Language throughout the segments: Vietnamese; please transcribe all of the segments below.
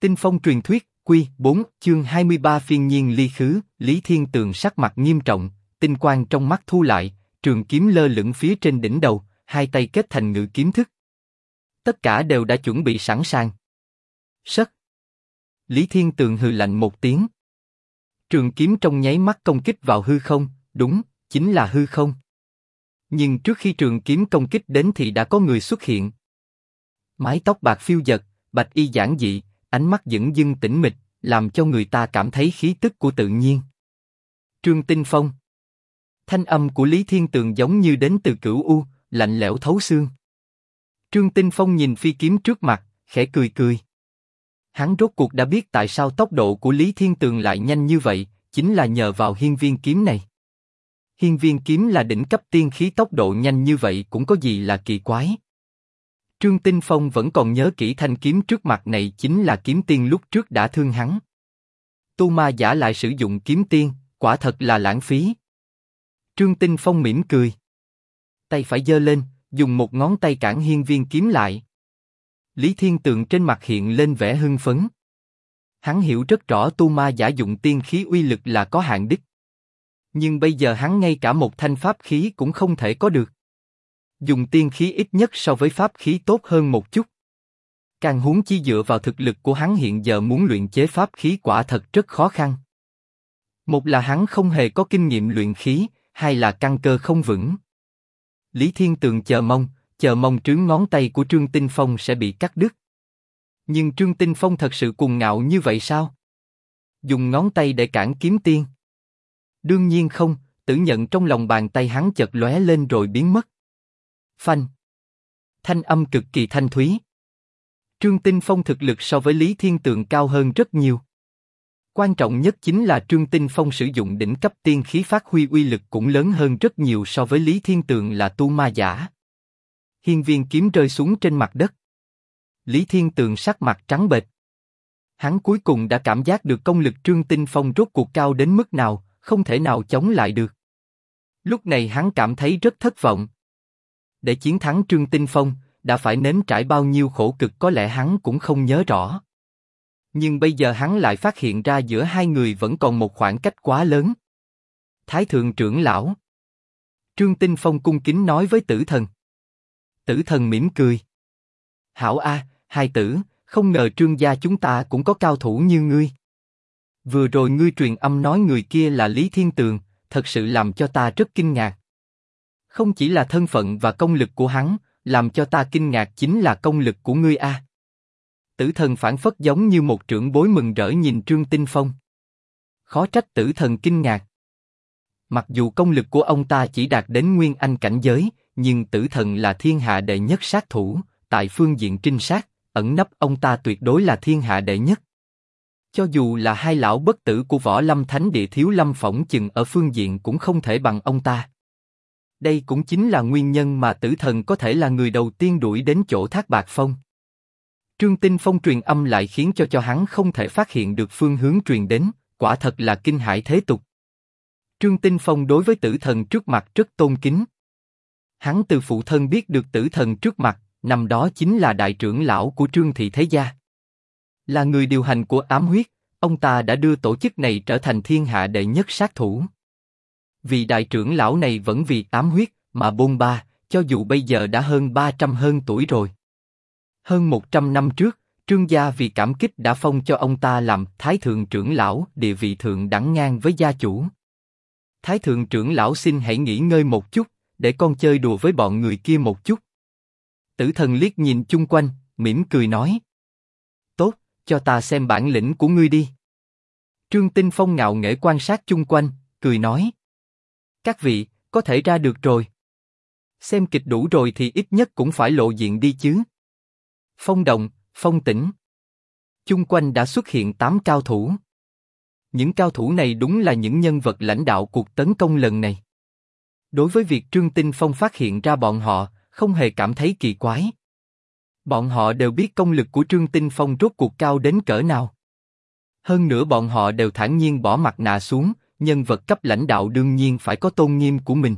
Tinh Phong truyền thuyết, Quy 4, chương 23 phiên nhiên ly khứ, Lý Thiên Tường sắc mặt nghiêm trọng, tinh quang trong mắt thu lại, trường kiếm lơ lửng phía trên đỉnh đầu, hai tay kết thành ngự kiếm thức. Tất cả đều đã chuẩn bị sẵn sàng. Sất. Lý Thiên Tường hừ lạnh một tiếng. Trường kiếm trong nháy mắt công kích vào hư không, đúng, chính là hư không. Nhưng trước khi trường kiếm công kích đến thì đã có người xuất hiện. Mái tóc bạc phiêu dật, bạch y giản dị, ánh mắt dửng dưng tĩnh mịch, làm cho người ta cảm thấy khí tức của tự nhiên. Trương Tinh Phong. Thanh âm của Lý Thiên Tường giống như đến từ Cửu U, lạnh lẽo thấu xương. Trương Tinh Phong nhìn phi kiếm trước mặt, khẽ cười cười. Hắn rốt cuộc đã biết tại sao tốc độ của Lý Thiên Tường lại nhanh như vậy, chính là nhờ vào hiên viên kiếm này. Hiên viên kiếm là đỉnh cấp tiên khí, tốc độ nhanh như vậy cũng có gì là kỳ quái. Trương Tinh Phong vẫn còn nhớ kỹ thanh kiếm trước mặt này chính là kiếm tiên lúc trước đã thương hắn. Tu ma giả lại sử dụng kiếm tiên, quả thật là lãng phí. Trương Tinh Phong mỉm cười. Tay phải giơ lên, dùng một ngón tay cản hiên viên kiếm lại. Lý Thiên Tường trên mặt hiện lên vẻ hưng phấn. Hắn hiểu rất rõ tu ma giả dụng tiên khí uy lực là có hạn đích. Nhưng bây giờ hắn ngay cả một thanh pháp khí cũng không thể có được. Dùng tiên khí ít nhất so với pháp khí tốt hơn một chút. Càng huống chi dựa vào thực lực của hắn hiện giờ muốn luyện chế pháp khí quả thật rất khó khăn. Một là hắn không hề có kinh nghiệm luyện khí, hai là căn cơ không vững. Lý Thiên Tường chờ mong trướng ngón tay của Trương Tinh Phong sẽ bị cắt đứt. Nhưng Trương Tinh Phong thật sự cuồng ngạo như vậy sao? Dùng ngón tay để cản kiếm tiên? Đương nhiên không, tử nhận trong lòng bàn tay hắn chợt lóe lên rồi biến mất. Phanh. Thanh âm cực kỳ thanh thúy. Trương Tinh Phong thực lực so với Lý Thiên Tường cao hơn rất nhiều. Quan trọng nhất chính là Trương Tinh Phong sử dụng đỉnh cấp tiên khí phát huy uy lực cũng lớn hơn rất nhiều so với Lý Thiên Tường là tu ma giả. Hiên viên kiếm rơi xuống trên mặt đất. Lý Thiên Tường sắc mặt trắng bệch. Hắn cuối cùng đã cảm giác được công lực Trương Tinh Phong rốt cuộc cao đến mức nào, không thể nào chống lại được. Lúc này hắn cảm thấy rất thất vọng. Để chiến thắng Trương Tinh Phong, đã phải nếm trải bao nhiêu khổ cực có lẽ hắn cũng không nhớ rõ. Nhưng bây giờ hắn lại phát hiện ra giữa hai người vẫn còn một khoảng cách quá lớn. Thái thượng trưởng lão. Trương Tinh Phong cung kính nói với Tử Thần. Tử Thần mỉm cười. Hảo a, hai tử, không ngờ Trương gia chúng ta cũng có cao thủ như ngươi. Vừa rồi ngươi truyền âm nói người kia là Lý Thiên Tường, thật sự làm cho ta rất kinh ngạc. Không chỉ là thân phận và công lực của hắn, làm cho ta kinh ngạc chính là công lực của ngươi a. Tử Thần phảng phất giống như một trưởng bối mừng rỡ nhìn Trương Tinh Phong. Khó trách Tử Thần kinh ngạc. Mặc dù công lực của ông ta chỉ đạt đến Nguyên Anh cảnh giới, nhưng Tử Thần là thiên hạ đệ nhất sát thủ, tại phương diện trinh sát, ẩn nấp ông ta tuyệt đối là thiên hạ đệ nhất. Cho dù là hai lão bất tử của Võ Lâm Thánh Địa Thiếu Lâm phỏng chừng ở phương diện cũng không thể bằng ông ta. Đây cũng chính là nguyên nhân mà Tử Thần có thể là người đầu tiên đuổi đến chỗ Thác Bạt Phong. Trương Tinh Phong truyền âm lại khiến cho hắn không thể phát hiện được phương hướng truyền đến, quả thật là kinh hãi thế tục. Trương Tinh Phong đối với Tử Thần trước mặt rất tôn kính. Hắn từ phụ thân biết được Tử Thần trước mặt, năm đó chính là đại trưởng lão của Trương thị thế gia. Là người điều hành của ám huyết, ông ta đã đưa tổ chức này trở thành thiên hạ đệ nhất sát thủ. Vì đại trưởng lão này vẫn vì ám huyết mà bôn ba, cho dù bây giờ đã hơn 300 hơn tuổi rồi. Hơn 100 năm trước, Trương gia vì cảm kích đã phong cho ông ta làm Thái thượng trưởng lão, địa vị thượng đẳng ngang với gia chủ. Thái thượng trưởng lão xin hãy nghỉ ngơi một chút, để con chơi đùa với bọn người kia một chút. Tử Thần liếc nhìn chung quanh, mỉm cười nói. Tốt, cho ta xem bản lĩnh của ngươi đi. Trương Tinh Phong ngạo nghễ quan sát chung quanh, cười nói. Các vị, có thể ra được rồi. Xem kịch đủ rồi thì ít nhất cũng phải lộ diện đi chứ. Phong Động, Phong Tĩnh. Chung quanh đã xuất hiện 8 cao thủ. Những cao thủ này đúng là những nhân vật lãnh đạo cuộc tấn công lần này. Đối với việc Trương Tinh Phong phát hiện ra bọn họ, không hề cảm thấy kỳ quái. Bọn họ đều biết công lực của Trương Tinh Phong rốt cuộc cao đến cỡ nào. Hơn nữa bọn họ đều thản nhiên bỏ mặt nạ xuống, nhân vật cấp lãnh đạo đương nhiên phải có tôn nghiêm của mình.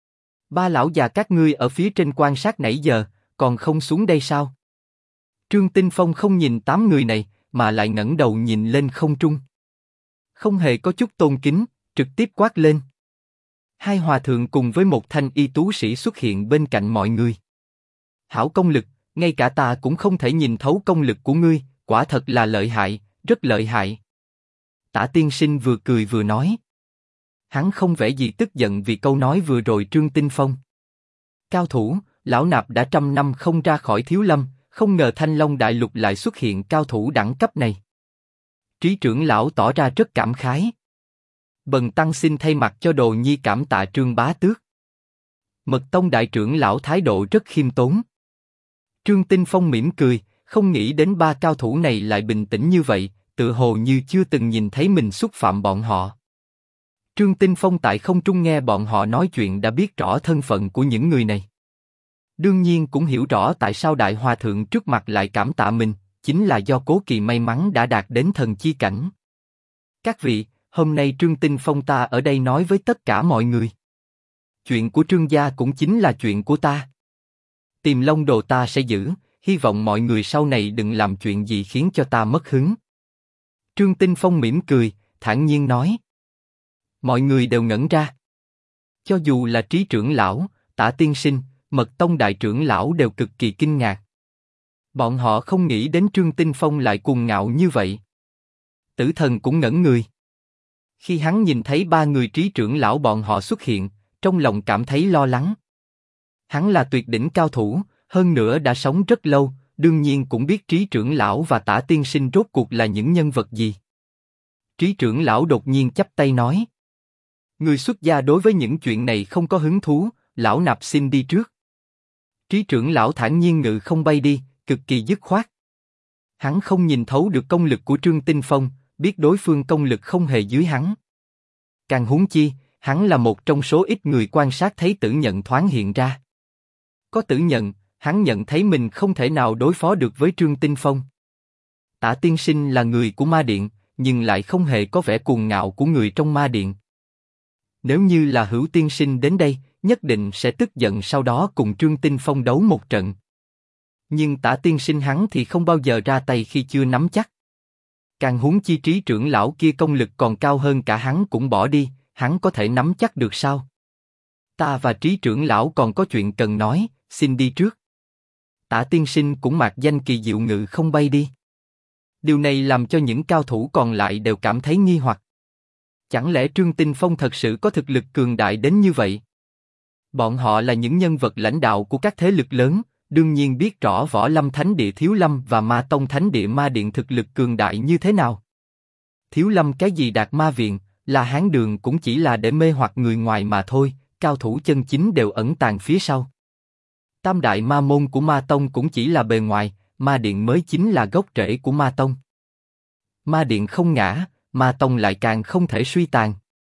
Ba lão già các ngươi ở phía trên quan sát nãy giờ, còn không xuống đây sao? Trương Tinh Phong không nhìn 8 người này, mà lại ngẩng đầu nhìn lên không trung. Không hề có chút tôn kính, trực tiếp quát lên. Hai hòa thượng cùng với một thanh y tú sĩ xuất hiện bên cạnh mọi người. Hảo công lực, ngay cả ta cũng không thể nhìn thấu công lực của ngươi, quả thật là lợi hại, rất lợi hại. Tả tiên sinh vừa cười vừa nói. Hắn không vẻ gì tức giận vì câu nói vừa rồi Trương Tinh Phong. Cao thủ, lão nạp đã trăm năm không ra khỏi Thiếu Lâm, không ngờ Thanh Long Đại Lục lại xuất hiện cao thủ đẳng cấp này. Trí trưởng lão tỏ ra rất cảm khái. Bần tăng xin thay mặt cho Đồ Nhi cảm tạ Trương Bá Tước. Mật Tông đại trưởng lão thái độ rất khiêm tốn. Trương Tinh Phong mỉm cười, không nghĩ đến ba cao thủ này lại bình tĩnh như vậy, tự hồ như chưa từng nhìn thấy mình xúc phạm bọn họ. Trương Tinh Phong tại không trung nghe bọn họ nói chuyện đã biết rõ thân phận của những người này. Đương nhiên cũng hiểu rõ tại sao Đại Hòa Thượng trước mặt lại cảm tạ mình, chính là do Cố Kỳ may mắn đã đạt đến thần chi cảnh. Các vị, hôm nay Trương Tinh Phong ta ở đây nói với tất cả mọi người. Chuyện của Trương gia cũng chính là chuyện của ta. Tiềm Long Đồ ta sẽ giữ, hy vọng mọi người sau này đừng làm chuyện gì khiến cho ta mất hứng. Trương Tinh Phong mỉm cười, thản nhiên nói. Mọi người đều ngẩn ra. Cho dù là Trí trưởng lão, Tả tiên sinh, Mật Tông đại trưởng lão đều cực kỳ kinh ngạc. Bọn họ không nghĩ đến Trương Tinh Phong lại cuồng ngạo như vậy. Tử Thần cũng ngẩn người. Khi hắn nhìn thấy ba người Trí trưởng lão bọn họ xuất hiện, trong lòng cảm thấy lo lắng. Hắn là tuyệt đỉnh cao thủ, hơn nữa đã sống rất lâu, đương nhiên cũng biết Trí trưởng lão và Tả tiên sinh rốt cuộc là những nhân vật gì. Trí trưởng lão đột nhiên chắp tay nói. Người xuất gia đối với những chuyện này không có hứng thú, lão nạp xin đi trước. Trí trưởng lão thản nhiên ngự không bay đi, cực kỳ dứt khoát. Hắn không nhìn thấu được công lực của Trương Tinh Phong, biết đối phương công lực không hề dưới hắn. Càng huống chi, hắn là một trong số ít người quan sát thấy Tử Nhận thoáng hiện ra. Có Tử Nhận, hắn nhận thấy mình không thể nào đối phó được với Trương Tinh Phong. Tả tiên sinh là người của Ma Điện, nhưng lại không hề có vẻ cuồng ngạo của người trong Ma Điện. Nếu như là Hữu tiên sinh đến đây, nhất định sẽ tức giận sau đó cùng Trương Tinh Phong đấu một trận. Nhưng Tả tiên sinh hắn thì không bao giờ ra tay khi chưa nắm chắc. Càng huống chi Trí trưởng lão kia công lực còn cao hơn cả hắn cũng bỏ đi, hắn có thể nắm chắc được sao? Ta và Trí trưởng lão còn có chuyện cần nói, xin đi trước. Tả tiên sinh cũng mạc danh kỳ diệu ngự không bay đi. Điều này làm cho những cao thủ còn lại đều cảm thấy nghi hoặc. Chẳng lẽ Trương Tinh Phong thật sự có thực lực cường đại đến như vậy? Bọn họ là những nhân vật lãnh đạo của các thế lực lớn, đương nhiên biết rõ Võ Lâm Thánh Địa Thiếu Lâm và Ma Tông Thánh Địa Ma Điện thực lực cường đại như thế nào. Thiếu Lâm cái gì Đạt Ma Viện, là Hán Đường cũng chỉ là để mê hoặc người ngoài mà thôi, cao thủ chân chính đều ẩn tàng phía sau. Tam đại ma môn của Ma Tông cũng chỉ là bề ngoài, Ma Điện mới chính là gốc rễ của Ma Tông. Ma Điện không ngã, Ma Tông lại càng không thể suy tàn.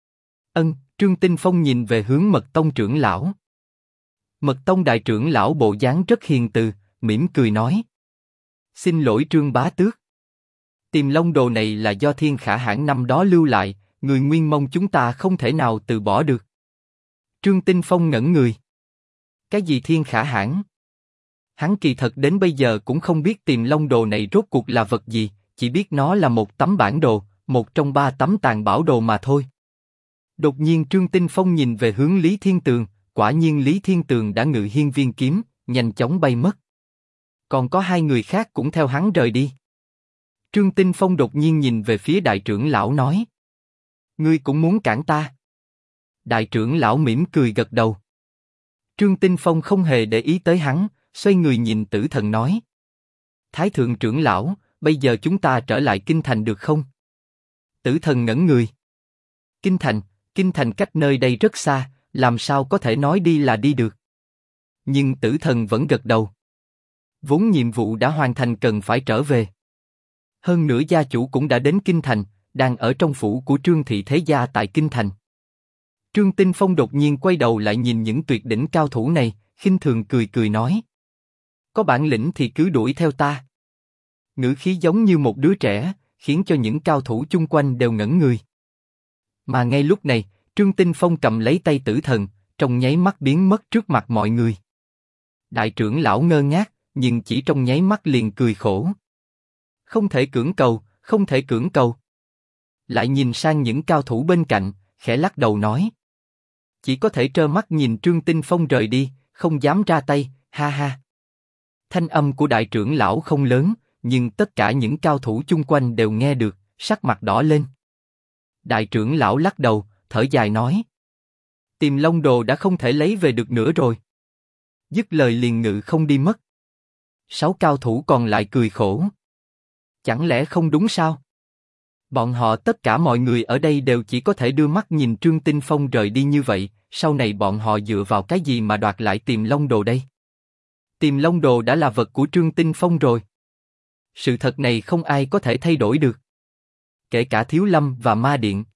Trương Tinh Phong nhìn về hướng Mật Tông trưởng lão. Mật Tông đại trưởng lão bộ dáng rất hiền từ, mỉm cười nói. Xin lỗi Trương Bá Tước. Tiềm Long Đồ này là do Thiên Khả Hãn năm đó lưu lại, người Nguyên Mông chúng ta không thể nào từ bỏ được. Trương Tinh Phong ngẩn người. Cái gì Thiên Khả Hãn? Hắn kỳ thật đến bây giờ cũng không biết Tiềm Long Đồ này rốt cuộc là vật gì, chỉ biết nó là một tấm bản đồ, một trong 3 tấm tàn bảo đồ mà thôi. Đột nhiên Trương Tinh Phong nhìn về hướng Lý Thiên Tường, quả nhiên Lý Thiên Tường đã ngự hiên viên kiếm, nhanh chóng bay mất. Còn có 2 người khác cũng theo hắn rời đi. Trương Tinh Phong đột nhiên nhìn về phía đại trưởng lão nói. Ngươi cũng muốn cản ta? Đại trưởng lão mỉm cười gật đầu. Trương Tinh Phong không hề để ý tới hắn, xoay người nhìn Tử Thần nói. Thái thượng trưởng lão, bây giờ chúng ta trở lại Kinh Thành được không? Tử Thần ngẩn người. Kinh Thành cách nơi đây rất xa, làm sao có thể nói đi là đi được? Nhưng Tử Thần vẫn gật đầu. Vốn nhiệm vụ đã hoàn thành cần phải trở về. Hơn nữa gia chủ cũng đã đến Kinh Thành, đang ở trong phủ của Trương Thị Thế Gia tại Kinh Thành. Trương Tinh Phong đột nhiên quay đầu lại nhìn những tuyệt đỉnh cao thủ này, khinh thường cười cười nói. Có bản lĩnh thì cứ đuổi theo ta. Ngữ khí giống như một đứa trẻ, khiến cho những cao thủ chung quanh đều ngẩn người. Mà ngay lúc này, Trương Tinh Phong cầm lấy tay Tử Thần, trong nháy mắt biến mất trước mặt mọi người. Đại trưởng lão ngơ ngác, nhưng chỉ trong nháy mắt liền cười khổ. Không thể cưỡng cầu, không thể cưỡng cầu. Lại nhìn sang những cao thủ bên cạnh, khẽ lắc đầu nói. Chỉ có thể trơ mắt nhìn Trương Tinh Phong rời đi, không dám ra tay, ha ha. Thanh âm của đại trưởng lão không lớn, nhưng tất cả những cao thủ chung quanh đều nghe được, sắc mặt đỏ lên. Đại trưởng lão lắc đầu, thở dài nói. Tiềm Long Đồ đã không thể lấy về được nữa rồi. Dứt lời liền ngự không đi mất. 6 cao thủ còn lại cười khổ. Chẳng lẽ không đúng sao? Bọn họ tất cả mọi người ở đây đều chỉ có thể đưa mắt nhìn Trương Tinh Phong rời đi như vậy, sau này bọn họ dựa vào cái gì mà đoạt lại Tiềm Long Đồ đây? Tiềm Long Đồ đã là vật của Trương Tinh Phong rồi. Sự thật này không ai có thể thay đổi được. Kể cả Thiếu Lâm và Ma Điện,